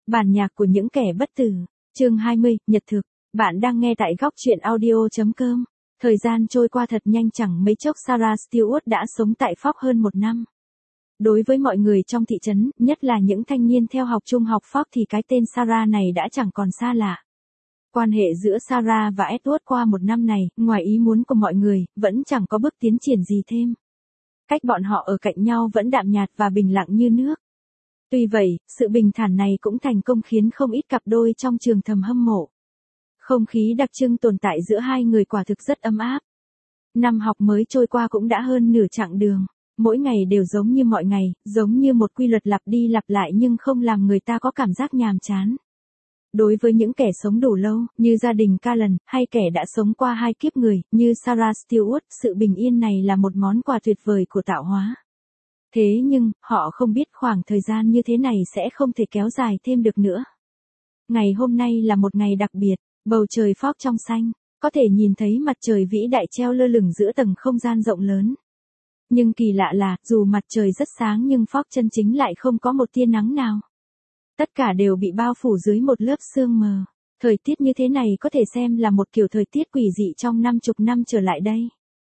Bản nhạc của những kẻ bất tử. Chương 20, Nhật thực. Bạn đang nghe tại góc truyện audio.com. Thời gian trôi qua thật nhanh, chẳng mấy chốc Sarah Stewart đã sống tại Fox hơn 1 năm. Đối với mọi người trong thị trấn, nhất là những thanh niên theo học trung học Fox thì cái tên Sarah này đã chẳng còn xa lạ. Quan hệ giữa Sarah và Edward qua 1 năm này, ngoài ý muốn của mọi người, vẫn chẳng có bước tiến triển gì thêm. Cách bọn họ ở cạnh nhau vẫn đạm nhạt và bình lặng như nước. Tuy vậy, sự bình thản này cũng thành công khiến không ít cặp đôi trong trường thầm hâm mộ. Không khí đặc trưng tồn tại giữa hai người quả thực rất ấm áp. Năm học mới trôi qua cũng đã hơn nửa chặng đường. Mỗi ngày đều giống như mọi ngày, giống như một quy luật lặp đi lặp lại nhưng không làm người ta có cảm giác nhàm chán. Đối với những kẻ sống đủ lâu, như gia đình Callan, hay kẻ đã sống qua 2 kiếp người, như Sarah Stewart, sự bình yên này là một món quà tuyệt vời của tạo hóa. Thế nhưng, họ không biết khoảng thời gian như thế này sẽ không thể kéo dài thêm được nữa. Ngày hôm nay là một ngày đặc biệt, bầu trời Fox trong xanh, có thể nhìn thấy mặt trời vĩ đại treo lơ lửng giữa tầng không gian rộng lớn. Nhưng kỳ lạ là, dù mặt trời rất sáng nhưng Fox chân chính lại không có một tia nắng nào. Tất cả đều bị bao phủ dưới một lớp sương mờ. Thời tiết như thế này có thể xem là một kiểu thời tiết quỷ dị trong 50 năm trở lại đây.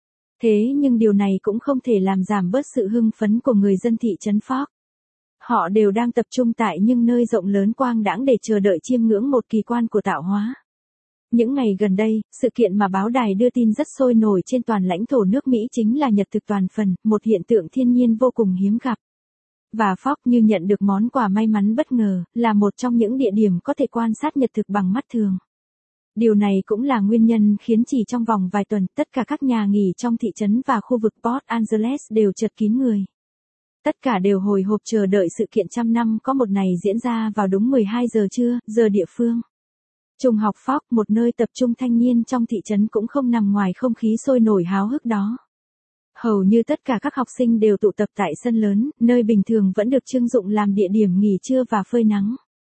Thế nhưng điều này cũng không thể làm giảm bớt sự hưng phấn của người dân thị trấn Fox. Họ đều đang tập trung tại những nơi rộng lớn quang đãng để chờ đợi chiêm ngưỡng một kỳ quan của tạo hóa. Những ngày gần đây, sự kiện mà báo đài đưa tin rất sôi nổi trên toàn lãnh thổ nước Mỹ chính là nhật thực toàn phần, một hiện tượng thiên nhiên vô cùng hiếm gặp. Và Fox như nhận được món quà may mắn bất ngờ, là một trong những địa điểm có thể quan sát nhật thực bằng mắt thường. Điều này cũng là nguyên nhân khiến chỉ trong vòng vài tuần, tất cả các nhà nghỉ trong thị trấn và khu vực Port Angeles đều chật kín người. Tất cả đều hồi hộp chờ đợi sự kiện 100 năm có một ngày diễn ra vào đúng 12 giờ trưa, giờ địa phương. Trung học Fox, một nơi tập trung thanh niên trong thị trấn cũng không nằm ngoài không khí sôi nổi háo hức đó. Hầu như tất cả các học sinh đều tụ tập tại sân lớn, nơi bình thường vẫn được trưng dụng làm địa điểm nghỉ trưa và phơi nắng.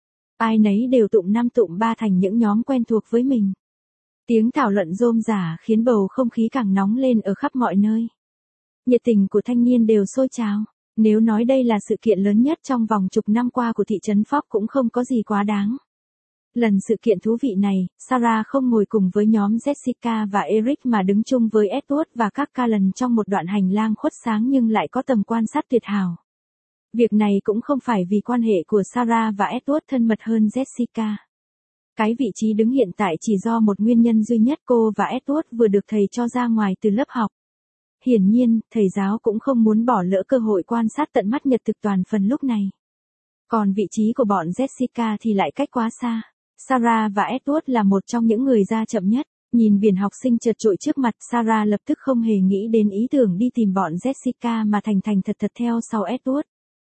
Ai nấy đều tụm 5 tụm 3 thành những nhóm quen thuộc với mình. Tiếng thảo luận rôm rả khiến bầu không khí càng nóng lên ở khắp mọi nơi. Nhiệt tình của thanh niên đều sôi trào. Nếu nói đây là sự kiện lớn nhất trong vòng chục năm qua của thị trấn Fox cũng không có gì quá đáng. Lần sự kiện thú vị này, Sarah không ngồi cùng với nhóm Jessica và Eric mà đứng chung với Edward và các Callan trong một đoạn hành lang khuất sáng nhưng lại có tầm quan sát tuyệt hảo. Việc này cũng không phải vì quan hệ của Sarah và Edward thân mật hơn Jessica. Cái vị trí đứng hiện tại chỉ do một nguyên nhân duy nhất: cô và Edward vừa được thầy cho ra ngoài từ lớp học. Hiển nhiên, thầy giáo cũng không muốn bỏ lỡ cơ hội quan sát tận mắt nhật thực toàn phần lúc này. Còn vị trí của bọn Jessica thì lại cách quá xa. Sarah và Edward là một trong những người ra chậm nhất. Nhìn biển học sinh chật chội trước mặt, Sarah lập tức không hề nghĩ đến ý tưởng đi tìm bọn Jessica mà thành thành thật thật theo sau Edward.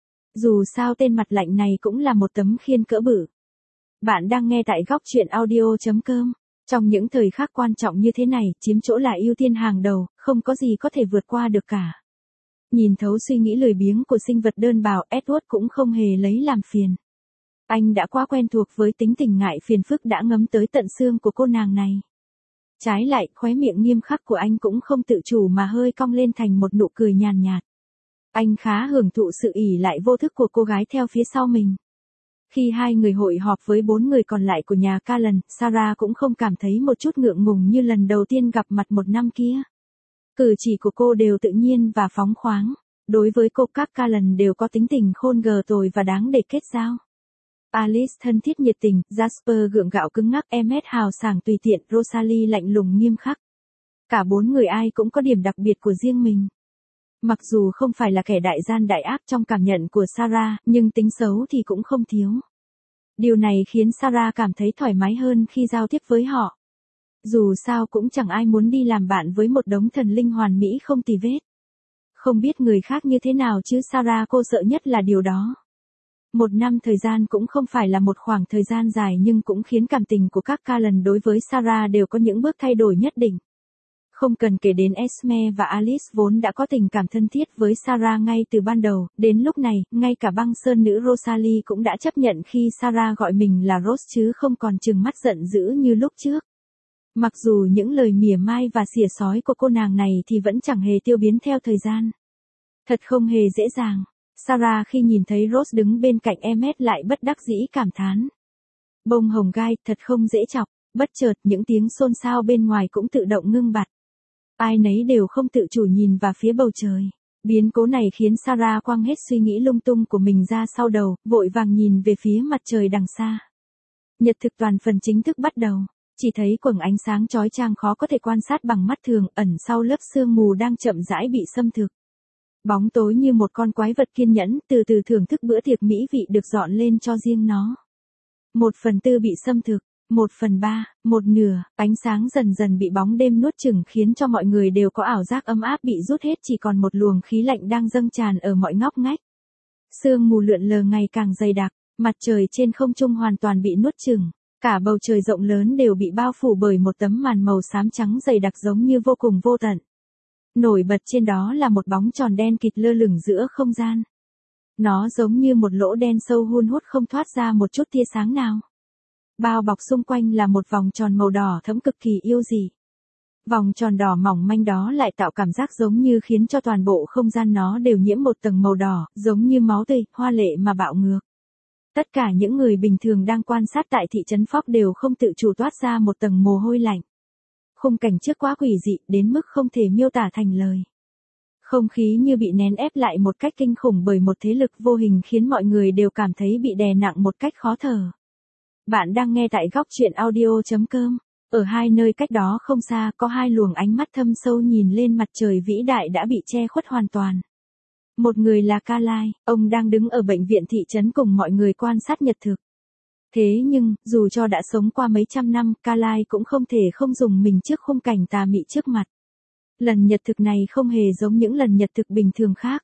Dù sao tên mặt lạnh này cũng là một tấm khiên cỡ bự. Bạn đang nghe tại góc truyện audio.com. Trong những thời khắc quan trọng như thế này, chiếm chỗ là ưu tiên hàng đầu, không có gì có thể vượt qua được cả. Nhìn thấu suy nghĩ lười biếng của sinh vật đơn bào, Edward cũng không hề lấy làm phiền. Anh đã quá quen thuộc với tính tình ngại phiền phức đã ngấm tới tận xương của cô nàng này. Trái lại, khóe miệng nghiêm khắc của anh cũng không tự chủ mà hơi cong lên thành một nụ cười nhàn nhạt. Anh khá hưởng thụ sự ỷ lại vô thức của cô gái theo phía sau mình. Khi hai người hội họp với 4 người còn lại của nhà Callan, Sarah cũng không cảm thấy một chút ngượng ngùng như lần đầu tiên gặp mặt 1 năm kia. Cử chỉ của cô đều tự nhiên và phóng khoáng. Đối với cô, các Callan đều có tính tình khôn gờ tồi và đáng để kết giao. Alice thân thiết nhiệt tình, Jasper gượng gạo cứng ngắc, Emmet hào sảng tùy tiện, Rosalie lạnh lùng nghiêm khắc. Cả 4 người ai cũng có điểm đặc biệt của riêng mình. Mặc dù không phải là kẻ đại gian đại ác trong cảm nhận của Sarah, nhưng tính xấu thì cũng không thiếu. Điều này khiến Sarah cảm thấy thoải mái hơn khi giao tiếp với họ. Dù sao cũng chẳng ai muốn đi làm bạn với một đống thần linh hoàn mỹ không tì vết. Không biết người khác như thế nào chứ Sarah cô sợ nhất là điều đó. 1 năm thời gian cũng không phải là một khoảng thời gian dài nhưng cũng khiến cảm tình của các Callan đối với Sarah đều có những bước thay đổi nhất định. Không cần kể đến Esme và Alice vốn đã có tình cảm thân thiết với Sarah ngay từ ban đầu, đến lúc này, ngay cả băng sơn nữ Rosalie cũng đã chấp nhận khi Sarah gọi mình là Rose chứ không còn trừng mắt giận dữ như lúc trước. Mặc dù những lời mỉa mai và xỉa xói của cô nàng này thì vẫn chẳng hề tiêu biến theo thời gian. Thật không hề dễ dàng. Sarah khi nhìn thấy Rose đứng bên cạnh Emmet lại bất đắc dĩ cảm thán. Bông hồng gai, thật không dễ chọc. Bất chợt, những tiếng xôn xao bên ngoài cũng tự động ngưng bặt. Ai nấy đều không tự chủ nhìn vào phía bầu trời. Biến cố này khiến Sarah quăng hết suy nghĩ lung tung của mình ra sau đầu, vội vàng nhìn về phía mặt trời đằng xa. Nhật thực toàn phần chính thức bắt đầu. Chỉ thấy quầng ánh sáng chói chang khó có thể quan sát bằng mắt thường, ẩn sau lớp sương mù đang chậm rãi bị xâm thực. Bóng tối như một con quái vật kiên nhẫn, từ từ thưởng thức bữa tiệc mỹ vị được dọn lên cho riêng nó. 1/4 bị xâm thực, 1/3, một nửa, ánh sáng dần dần bị bóng đêm nuốt chửng khiến cho mọi người đều có ảo giác ấm áp bị rút hết, chỉ còn một luồng khí lạnh đang dâng tràn ở mọi ngóc ngách. Sương mù lượn lờ ngày càng dày đặc, mặt trời trên không trung hoàn toàn bị nuốt chửng, cả bầu trời rộng lớn đều bị bao phủ bởi một tấm màn màu xám trắng dày đặc giống như vô cùng vô tận. Nổi bật trên đó là một bóng tròn đen kịt lơ lửng giữa không gian. Nó giống như một lỗ đen sâu hun hút không thoát ra một chút tia sáng nào. Bao bọc xung quanh là một vòng tròn màu đỏ thẫm cực kỳ yêu dị. Vòng tròn đỏ mỏng manh đó lại tạo cảm giác giống như khiến cho toàn bộ không gian nó đều nhiễm một tầng màu đỏ, giống như máu tươi, hoa lệ mà bạo ngược. Tất cả những người bình thường đang quan sát tại thị trấn Phóc đều không tự chủ toát ra một tầng mồ hôi lạnh. Khung cảnh trước quá quỷ dị đến mức không thể miêu tả thành lời. Không khí như bị nén ép lại một cách kinh khủng bởi một thế lực vô hình khiến mọi người đều cảm thấy bị đè nặng một cách khó thở. Bạn đang nghe tại góc truyện audio.com. Ở hai nơi cách đó không xa có hai luồng ánh mắt thâm sâu nhìn lên mặt trời vĩ đại đã bị che khuất hoàn toàn. Một người là Carlyle, ông đang đứng ở bệnh viện thị trấn cùng mọi người quan sát nhật thực. Thế nhưng, dù cho đã sống qua mấy trăm năm, Carlyle cũng không thể không dùng mình trước khung cảnh tà mị trước mặt. Lần nhật thực này không hề giống những lần nhật thực bình thường khác.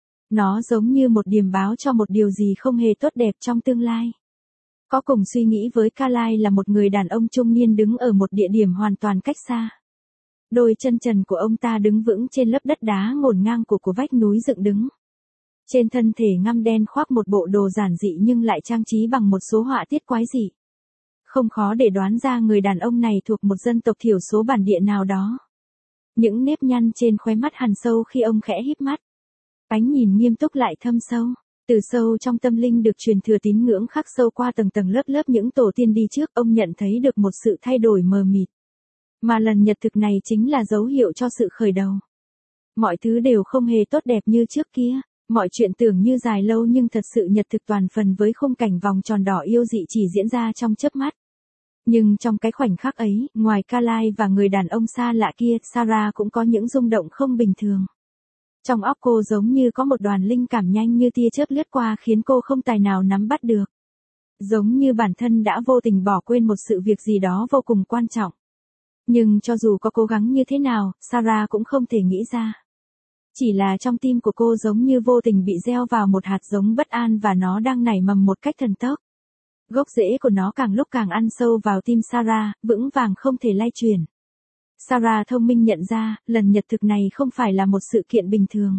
Nó giống như một điềm báo cho một điều gì không hề tốt đẹp trong tương lai. Có cùng suy nghĩ với Carlyle là một người đàn ông trung niên đứng ở một địa điểm hoàn toàn cách xa. Đôi chân trần của ông ta đứng vững trên lớp đất đá ngổn ngang của vách núi dựng đứng. Trên thân thể ngăm đen khoác một bộ đồ giản dị nhưng lại trang trí bằng một số họa tiết quái dị. Không khó để đoán ra người đàn ông này thuộc một dân tộc thiểu số bản địa nào đó. Những nếp nhăn trên khóe mắt hằn sâu khi ông khẽ híp mắt. Ánh nhìn nghiêm túc lại thâm sâu. Từ sâu trong tâm linh được truyền thừa tín ngưỡng khắc sâu qua tầng tầng lớp lớp những tổ tiên đi trước, ông nhận thấy được một sự thay đổi mờ mịt. Mà lần nhật thực này chính là dấu hiệu cho sự khởi đầu. Mọi thứ đều không hề tốt đẹp như trước kia. Mọi chuyện tưởng như dài lâu nhưng thật sự nhật thực toàn phần với khung cảnh vòng tròn đỏ yêu dị chỉ diễn ra trong chớp mắt. Nhưng trong cái khoảnh khắc ấy, ngoài Carlyle và người đàn ông xa lạ kia, Sarah cũng có những rung động không bình thường. Trong óc cô giống như có một đoàn linh cảm nhanh như tia chớp lướt qua khiến cô không tài nào nắm bắt được. Giống như bản thân đã vô tình bỏ quên một sự việc gì đó vô cùng quan trọng. Nhưng cho dù có cố gắng như thế nào, Sarah cũng không thể nghĩ ra. Chỉ là trong tim của cô giống như vô tình bị gieo vào một hạt giống bất an và nó đang nảy mầm một cách thần tốc. Gốc rễ của nó càng lúc càng ăn sâu vào tim Sarah, vững vàng không thể lay chuyển. Sarah thông minh nhận ra, lần nhật thực này không phải là một sự kiện bình thường.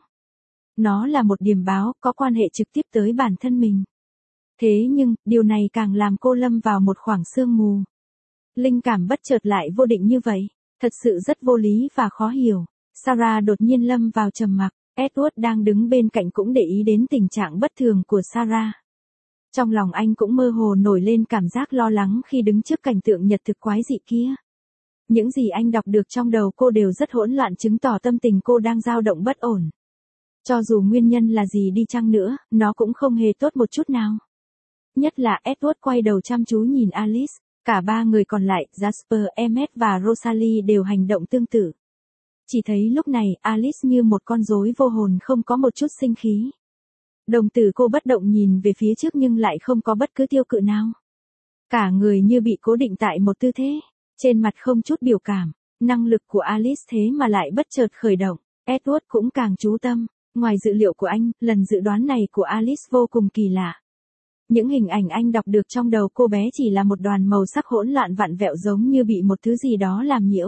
Nó là một điềm báo, có quan hệ trực tiếp tới bản thân mình. Thế nhưng, điều này càng làm cô lâm vào một khoảng sương mù. Linh cảm bất chợt lại vô định như vậy, thật sự rất vô lý và khó hiểu. Sarah đột nhiên lâm vào trầm mặc, Edward đang đứng bên cạnh cũng để ý đến tình trạng bất thường của Sarah. Trong lòng anh cũng mơ hồ nổi lên cảm giác lo lắng khi đứng trước cảnh tượng nhật thực quái dị kia. Những gì anh đọc được trong đầu cô đều rất hỗn loạn, chứng tỏ tâm tình cô đang dao động bất ổn. Cho dù nguyên nhân là gì đi chăng nữa, nó cũng không hề tốt một chút nào. Nhất là Edward quay đầu chăm chú nhìn Alice, cả ba người còn lại, Jasper, Emmet và Rosalie đều hành động tương tự. Chỉ thấy lúc này, Alice như một con rối vô hồn không có một chút sinh khí. Đồng tử cô bất động nhìn về phía trước nhưng lại không có bất cứ tiêu cự nào. Cả người như bị cố định tại một tư thế, trên mặt không chút biểu cảm. Năng lực của Alice thế mà lại bất chợt khởi động. Edward cũng càng chú tâm. Ngoài dự liệu của anh, lần dự đoán này của Alice vô cùng kỳ lạ. Những hình ảnh anh đọc được trong đầu cô bé chỉ là một đoàn màu sắc hỗn loạn vặn vẹo giống như bị một thứ gì đó làm nhiễu.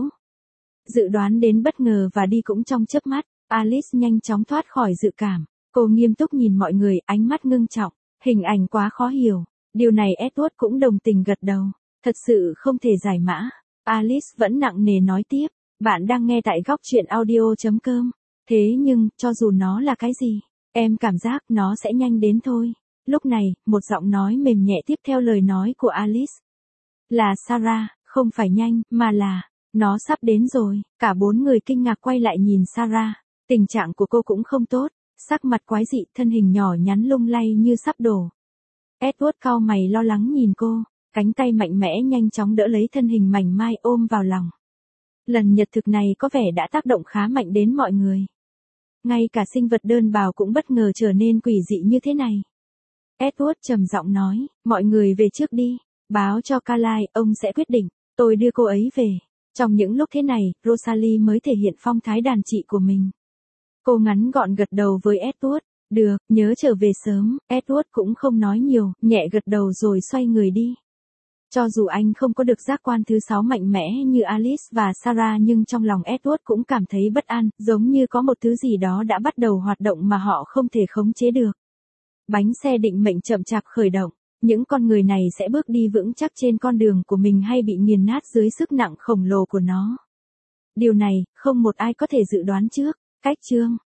Dự đoán đến bất ngờ và đi cũng trong chớp mắt, Alice nhanh chóng thoát khỏi dự cảm. Cô nghiêm túc nhìn mọi người, ánh mắt ngưng trọng. Hình ảnh quá khó hiểu. Điều này Edward cũng đồng tình gật đầu. Thật sự không thể giải mã. Alice vẫn nặng nề nói tiếp. Bạn đang nghe tại góc truyện audio.com. Thế nhưng, cho dù nó là cái gì, Em cảm giác nó sẽ nhanh đến thôi. Lúc này, một giọng nói mềm nhẹ tiếp theo lời nói của Alice. Là Sarah, không phải nhanh, mà là, nó sắp đến rồi. Cả bốn người kinh ngạc quay lại nhìn Sarah. Tình trạng của cô cũng không tốt, sắc mặt quái dị, thân hình nhỏ nhắn lung lay như sắp đổ. Edward cau mày lo lắng nhìn cô, cánh tay mạnh mẽ nhanh chóng đỡ lấy thân hình mảnh mai ôm vào lòng. Lần nhật thực này có vẻ đã tác động khá mạnh đến mọi người. Ngay cả sinh vật đơn bào cũng bất ngờ trở nên quỷ dị như thế này. Edward trầm giọng nói, mọi người về trước đi, báo cho Carlyle, ông sẽ quyết định, tôi đưa cô ấy về. Trong những lúc thế này, Rosalie mới thể hiện phong thái đàn chị của mình. Cô ngắn gọn gật đầu với Edward, được, nhớ trở về sớm. Edward cũng không nói nhiều, nhẹ gật đầu rồi xoay người đi. Cho dù anh không có được giác quan thứ 6 mạnh mẽ như Alice và Sarah nhưng trong lòng Edward cũng cảm thấy bất an, giống như có một thứ gì đó đã bắt đầu hoạt động mà họ không thể khống chế được. Bánh xe định mệnh chậm chạp khởi động, những con người này sẽ bước đi vững chắc trên con đường của mình hay bị nghiền nát dưới sức nặng khổng lồ của nó. Điều này, không một ai có thể dự đoán trước. Cách chương